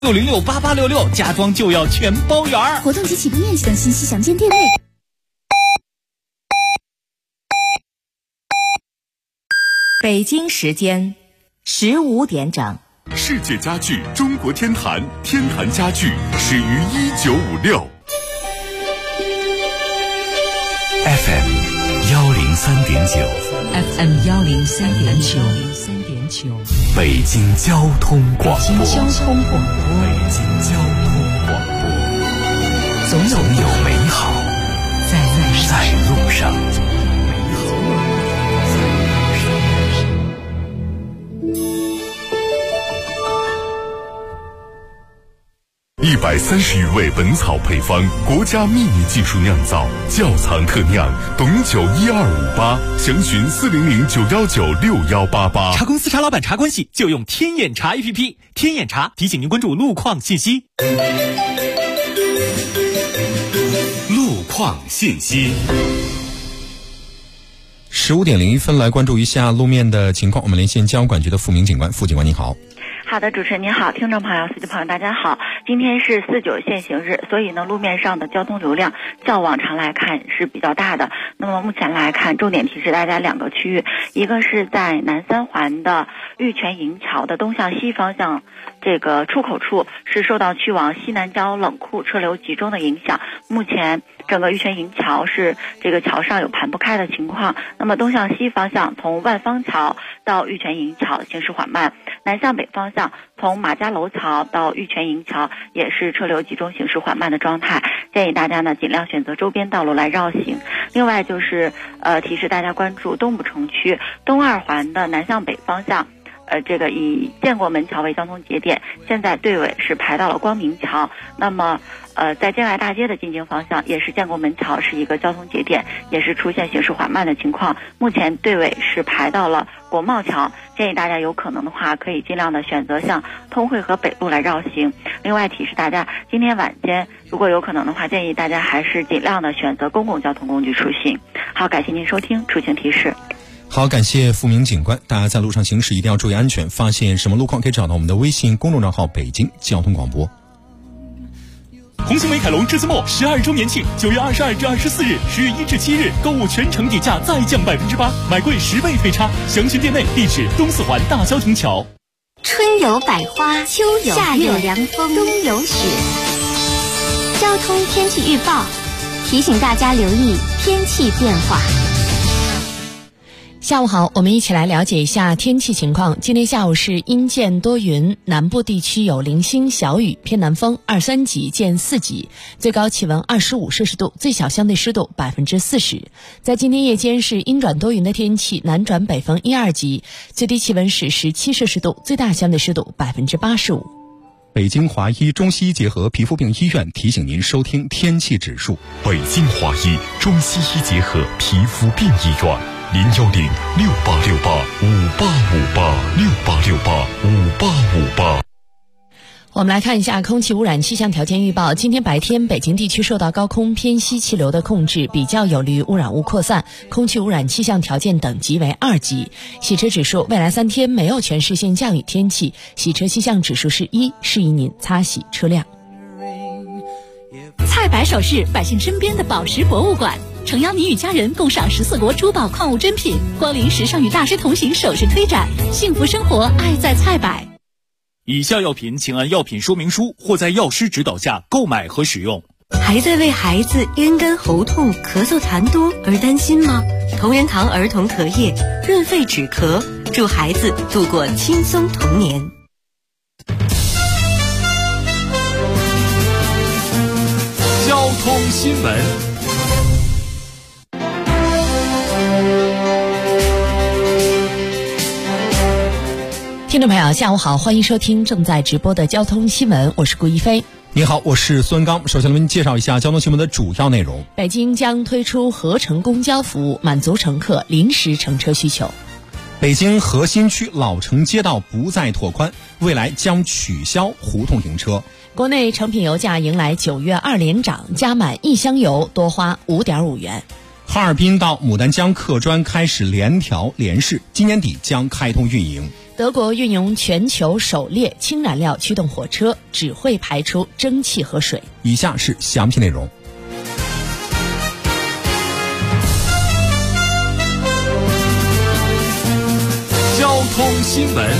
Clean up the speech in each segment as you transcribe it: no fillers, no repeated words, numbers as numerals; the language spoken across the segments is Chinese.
6068866，家装就要全包圆。 活动及启动面积等信息详见店内。 北京时间15点整。 世界家具中国天坛，天坛家具始于1956。FM 103.9 FM 103.9 北京交通广播。 北京交通广播。总有美好在路上。 130余味本草配方，国家秘密技术酿造，窖藏特酿，董酒12588，详询40091961888。 茶公司茶老板茶关系就用天眼茶 APP， 天眼茶提醒您关注路况信息。 路况信息。 15点01分，来关注一下路面的情况。我们连线交通管局的付明警官，付警官您好。 好的，主持人您好，听众朋友、司机朋友大家好。今天是49限行日，所以呢，路面上的交通流量较往常来看是比较大的。那么目前来看，重点提示大家2个区域，一个是在南三环的玉泉营桥的东向西方向这个出口处，是受到去往西南郊冷库车流集中的影响，目前整个玉泉营桥是这个桥上有盘不开的情况。那么东向西方向从万方桥到玉泉营桥行驶缓慢，南向北方向从马家楼桥到玉泉营桥也是车流集中行驶缓慢的状态，建议大家呢尽量选择周边道路来绕行。另外就是提示大家关注东部城区东二环的南向北方向，这个以建国门桥为交通节点，现在队尾是排到了光明桥。那么在建外大街的进京方向，也是建国门桥是一个交通节点，也是出现行驶缓慢的情况，目前队尾是排到了国贸桥，建议大家有可能的话可以尽量的选择向通惠河北路来绕行。另外提示大家，今天晚间如果有可能的话，建议大家还是尽量的选择公共交通工具出行。好，感谢您收听出行提示。 好，感谢付明警官。大家在路上行驶一定要注意安全，发现什么路况可以找到我们的微信公众账号北京交通广播。 红星美凯龙至尊末12周年庆，9月22至24日，10月1至7日，购物全程底价再降8%，买贵10倍退差。详询店内，地址东四环大郊亭桥。 春有百花，秋有夏有凉风，冬有雪。交通天气预报提醒大家留意天气变化。 下午好，我们一起来了解一下天气情况。今天下午是阴见多云，南部地区有零星小雨，偏南风2-3级见4级，最高气温25摄氏度，最小相对湿度40%。在今天夜间是阴转多云的天气，南转北风1-2级，最低气温是17摄氏度，最大相对湿度85%。 北京华医中西医结合皮肤病医院提醒您收听天气指数。 北京华医中西医结合皮肤病医院，0868585858，68685858。 我们来看一下空气污染气象条件预报。今天白天，北京地区受到高空偏西气流的控制，比较有利于污染物扩散，空气污染气象条件等级为2级。洗车指数，未来3天没有全市性降雨天气，洗车气象指数是1，适宜您擦洗车辆。 菜百首饰，百姓身边的宝石博物馆，诚邀您与家人共赏14国珠宝矿物珍品，光临时尚与大师同行首饰推展，幸福生活爱在菜百。 以下药品请按药品说明书或在药师指导下购买和使用。 还在为孩子咽干喉痛、咳嗽痰多而担心吗？同仁堂儿童咳液润肺止咳，助孩子度过轻松童年。 交通新闻。 听众朋友下午好，欢迎收听正在直播的交通新闻，我是顾一飞。 你好，我是孙刚。首先我们介绍一下交通新闻的主要内容。 北京将推出合乘公交服务，满足乘客临时乘车需求。 北京核心区老城街道不再拓宽，未来将取消胡同停车。 国内成品油价迎来9月2连涨，加满1箱油多花5.5元。 哈尔滨到牡丹江客专开始联调联试，今年底将开通运营。 德国运用全球首列氢燃料驱动火车，只会排出蒸汽和水。 以下是详细内容。 交通新闻。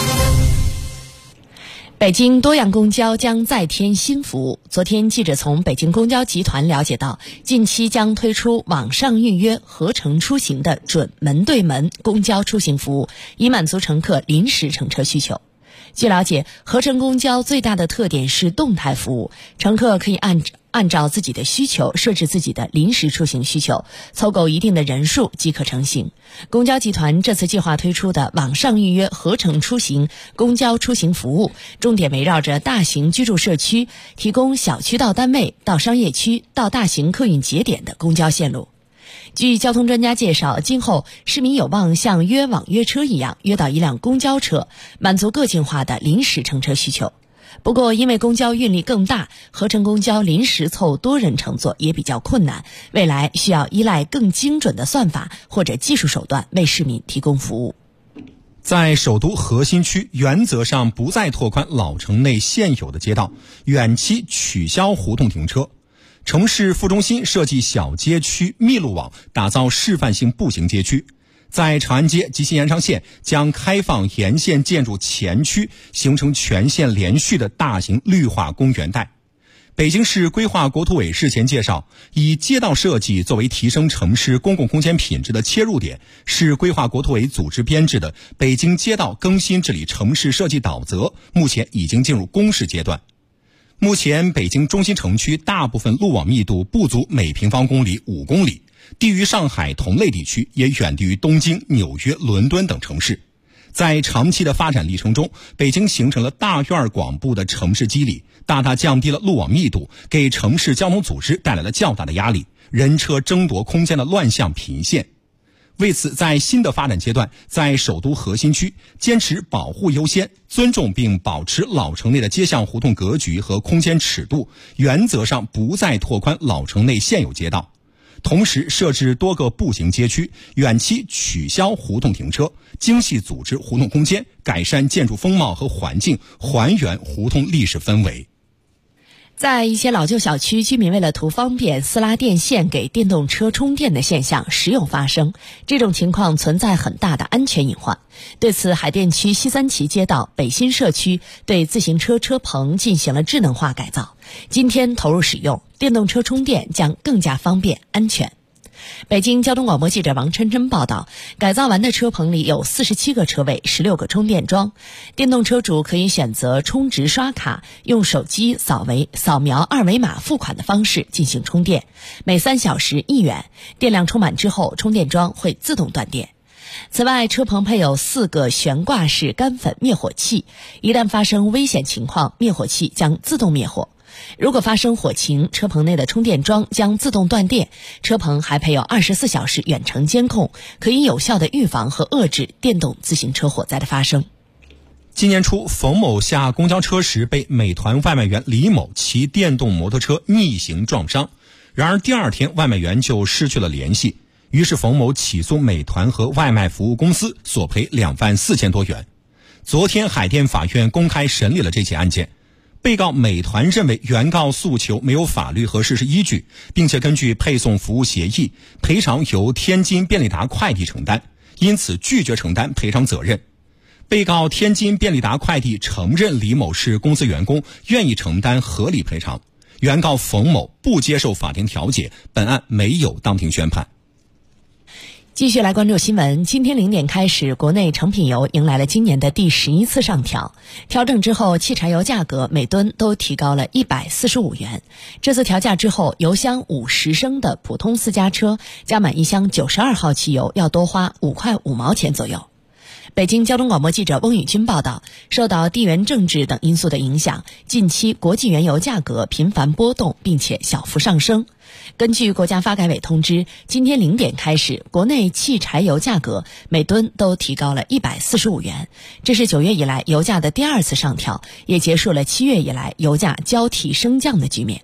北京多样公交将再添新服务。昨天，记者从北京公交集团了解到，近期将推出网上预约合乘出行的准门对门公交出行服务，以满足乘客临时乘车需求。据了解，合乘公交最大的特点是动态服务，乘客可以按照自己的需求设置自己的临时出行需求，凑够一定的人数即可成行。公交集团这次计划推出的网上预约合乘出行公交出行服务，重点围绕着大型居住社区，提供小区到单位、到商业区、到大型客运节点的公交线路。据交通专家介绍，今后市民有望像约网约车一样约到一辆公交车，满足个性化的临时乘车需求。不过，因为公交运力更大，合乘公交临时凑多人乘坐也比较困难，未来需要依赖更精准的算法或者技术手段为市民提供服务。 在首都核心区，原则上不再拓宽老城内现有的街道，远期取消胡同停车。城市副中心设计小街区密路网，打造示范性步行街区。在长安街及其延长线将开放沿线建筑前区，形成全线连续的大型绿化公园带。北京市规划国土委日前介绍，以街道设计作为提升城市公共空间品质的切入点，市规划国土委组织编制的《北京街道更新治理城市设计导则》目前已经进入公示阶段。目前北京中心城区大部分路网密度不足每平方公里5公里，低于上海同类地区，也远低于东京、纽约、伦敦等城市。在长期的发展历程中，北京形成了大院广布的城市肌理，大大降低了路网密度，给城市交通组织带来了较大的压力，人车争夺空间的乱象频现。为此，在新的发展阶段，在首都核心区坚持保护优先，尊重并保持老城内的街巷胡同格局和空间尺度，原则上不再拓宽老城内现有街道。同时设置多个步行街区，远期取消胡同停车，精细组织胡同空间，改善建筑风貌和环境，还原胡同历史氛围。 在一些老旧小区，居民为了图方便私拉电线给电动车充电的现象时有发生，这种情况存在很大的安全隐患。对此，海淀区西三旗街道北新社区对自行车车棚进行了智能化改造，今天投入使用，电动车充电将更加方便安全。北京交通广播记者王琛琛报道，改造完的车棚里有47个车位，16个充电桩，电动车主可以选择充值刷卡，用手机扫描二维码付款的方式进行充电，每3小时1元，电量充满之后，充电桩会自动断电。此外，车棚配有4个悬挂式干粉灭火器，一旦发生危险情况，灭火器将自动灭火。如果发生火情，车棚内的充电桩将自动断电。车棚还配有24小时远程监控，可以有效地预防和遏制电动自行车火灾的发生。 今年初，冯某下公交车时被美团外卖员李某骑电动摩托车逆行撞伤，然而第2天外卖员就失去了联系，于是冯某起诉美团和外卖服务公司，索赔2万4千多元。昨天，海淀法院公开审理了这起案件。被告美团认为原告诉求没有法律和事实依据，并且根据配送服务协议，赔偿由天津便利达快递承担，因此拒绝承担赔偿责任。被告天津便利达快递承认李某是公司员工，愿意承担合理赔偿。原告冯某不接受法庭调解，本案没有当庭宣判。 继续来关注新闻。今天0点开始，国内成品油迎来了今年的第11次上调。调整之后，汽柴油价格每吨都提高了145元。这次调价之后，油箱50升的普通私家车加满1箱92号汽油要多花5块5毛钱左右。北京交通广播记者翁宇军报道，受到地缘政治等因素的影响，近期国际原油价格频繁波动，并且小幅上升。根据国家发改委通知，今天0点开始，国内汽柴油价格每吨都提高了145元，这是9月以来油价的第2次上调，也结束了7月以来油价交替升降的局面。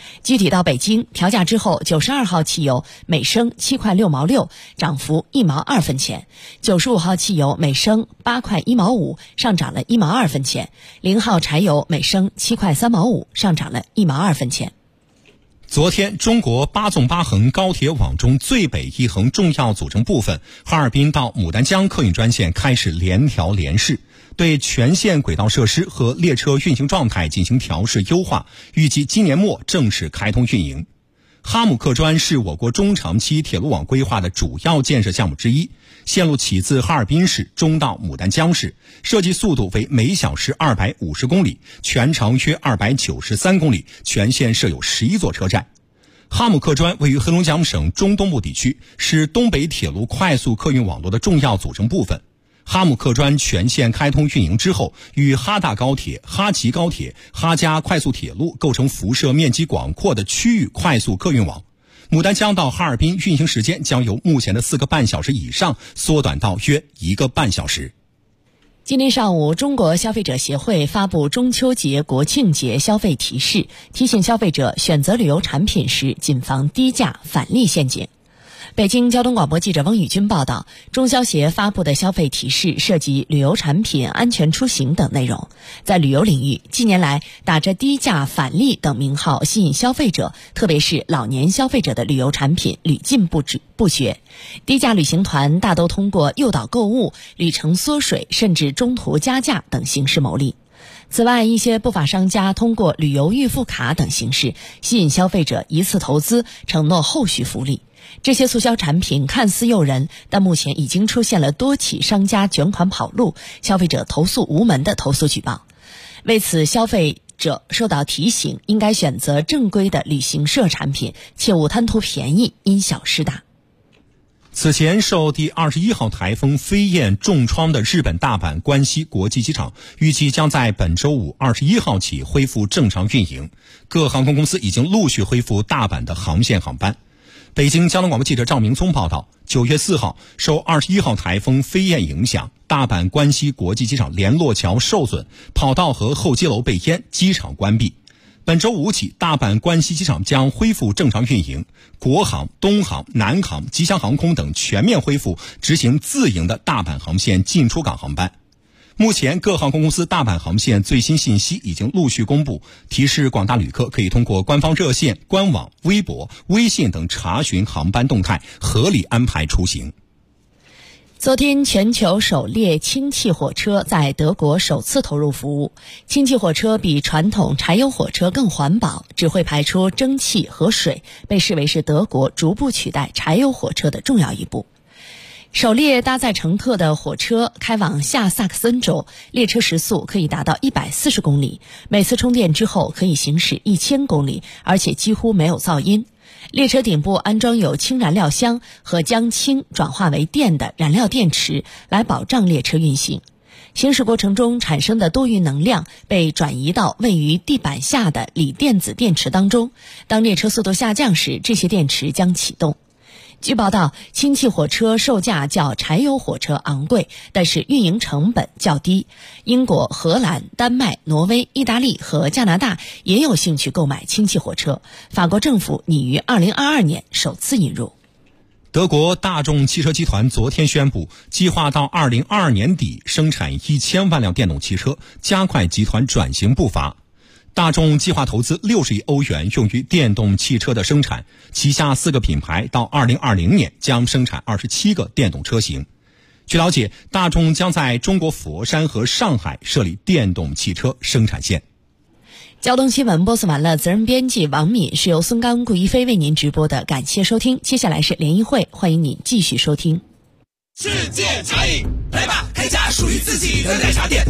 具体到北京，调价之后，92号汽油每升7块6毛6，涨幅1毛2分钱；95号汽油每升8块1毛5，上涨了1毛2分钱；0号柴油每升7块3毛5，上涨了1毛2分钱。 昨天，中国8纵8横高铁网中最北一横重要组成部分哈尔滨到牡丹江客运专线开始联调联试，对全线轨道设施和列车运行状态进行调试优化，预计今年末正式开通运营。哈姆客专是我国中长期铁路网规划的主要建设项目之一，线路起自哈尔滨市，中到牡丹江市，设计速度为每小时250公里，全长约293公里，全线设有11座车站。哈姆客专位于黑龙江省中东部地区，是东北铁路快速客运网络的重要组成部分。哈姆客专全线开通运营之后，与哈大高铁、哈吉高铁、哈加快速铁路构成辐射面积广阔的区域快速客运网。牡丹江到哈尔滨运行时间将由目前的4个半小时以上缩短到约1个半小时。 今天上午，中国消费者协会发布中秋节、国庆节消费提示，提醒消费者选择旅游产品时谨防低价返利陷阱。北京交通广播记者翁宇军报道，中消协发布的消费提示涉及旅游产品、安全出行等内容。在旅游领域，近年来打着低价返利等名号吸引消费者，特别是老年消费者的旅游产品屡禁不绝。低价旅行团大都通过诱导购物、旅程缩水，甚至中途加价等形式牟利。此外，一些不法商家通过旅游预付卡等形式吸引消费者一次投资，承诺后续福利。这些促销产品看似诱人，但目前已经出现了多起商家卷款跑路、消费者投诉无门的投诉举报。为此，消费者受到提醒，应该选择正规的旅行社产品，切勿贪图便宜，因小失大。 此前受第21号台风飞燕重创的日本大阪关西国际机场，预计将在本周五21号起恢复正常运营。各航空公司已经陆续恢复大阪的航线航班。北京交通广播记者赵明聪报道，9月4号，受21号台风飞燕影响，大阪关西国际机场联络桥受损，跑道和候机楼被淹，机场关闭。本周五起，大阪关西机场将恢复正常运营，国航、东航、南航、吉祥航空等全面恢复执行自营的大阪航线进出港航班。目前，各航空公司大阪航线最新信息已经陆续公布，提示广大旅客可以通过官方热线、官网、微博、微信等查询航班动态，合理安排出行。 昨天，全球首列氢气火车在德国首次投入服务。氢气火车比传统柴油火车更环保，只会排出蒸汽和水，被视为是德国逐步取代柴油火车的重要一步。首列搭载乘客的火车开往下萨克森州，列车时速可以达到140公里，每次充电之后可以行驶1000公里，而且几乎没有噪音。列车顶部安装有氢燃料箱和将氢转化为电的燃料电池，来保障列车运行。行驶过程中产生的多余能量被转移到位于地板下的锂电子电池当中，当列车速度下降时，这些电池将启动。据报道，氢气火车售价较柴油火车昂贵，但是运营成本较低。英国、荷兰、丹麦、挪威、意大利和加拿大也有兴趣购买氢气火车。法国政府拟于2022年首次引入。 德国大众汽车集团昨天宣布，计划到2022年底生产1000万辆电动汽车，加快集团转型步伐。大众计划投资60亿欧元用于电动汽车的生产，旗下4个品牌到2020年将生产27个电动车型。据了解，大众将在中国佛山和上海设立电动汽车生产线。 交通新闻播送完了，责任编辑王敏，是由孙刚、顾一飞为您直播的，感谢收听。接下来是联谊会，欢迎您继续收听。 世界茶饮，来吧，开家属于自己的奶茶店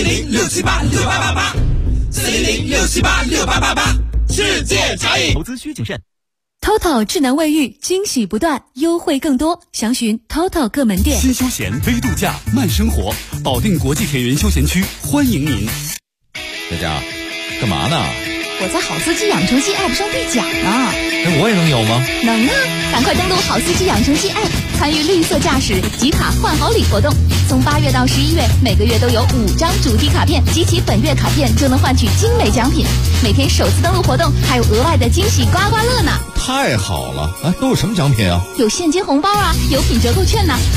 ，400-678-6888，400-678-6888，世界茶饮。 投资需谨慎。 TOTO 智能卫浴，惊喜不断，优惠更多，详询 TOTO 各门店。 新休闲微度假慢生活，保定国际铁云休闲区欢迎您。 佳佳，干嘛呢？ 我在好司机养成记 App 上兑奖呢。 我也能有吗？ 能啊！赶快登录好司机养成记 App， 参与绿色驾驶集卡换好礼活动， 从8月到11月，每个月都有5张主题卡片，集齐本月卡片就能换取精美奖品。每天首次登录活动还有额外的惊喜刮刮乐呢！ 太好了！都有什么奖品啊？ 有现金红包啊，有品折扣券呢。